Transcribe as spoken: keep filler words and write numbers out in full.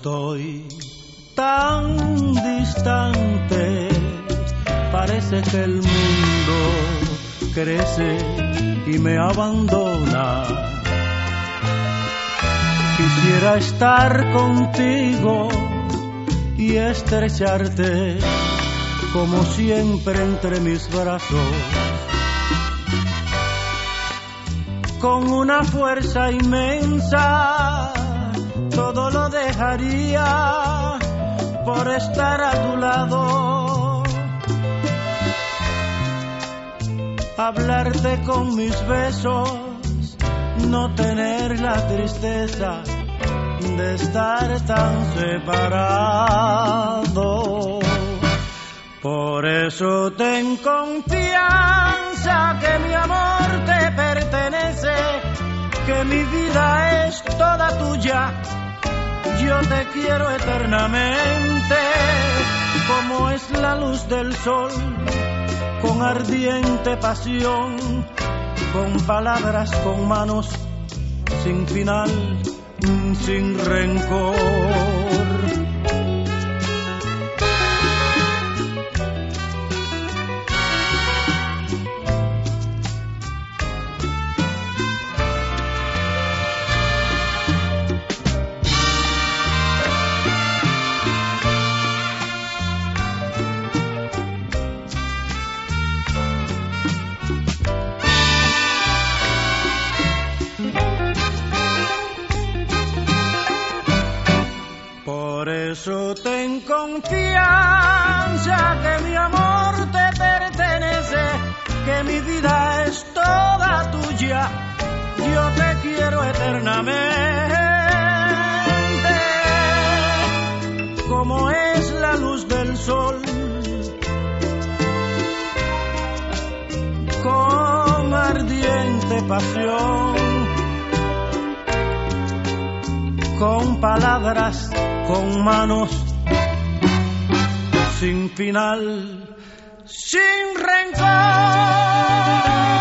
estoy tan distante, parece que el mundo crece y me abandona. Quisiera estar contigo y estrecharte como siempre entre mis brazos, con una fuerza inmensa. Todo lo dejaría por estar a tu lado, hablarte con mis besos, no tener la tristeza de estar tan separado. Por eso ten confianza que mi amor te pertenece, que mi vida es toda tuya. Yo te quiero eternamente, como es la luz del sol, con ardiente pasión, con palabras, con manos, sin final, sin rencor. Por eso ten confianza que mi amor te pertenece, que mi vida es toda tuya. Yo te quiero eternamente, como es la luz del sol, con ardiente pasión, con palabras, con manos, sin final, sin rencor.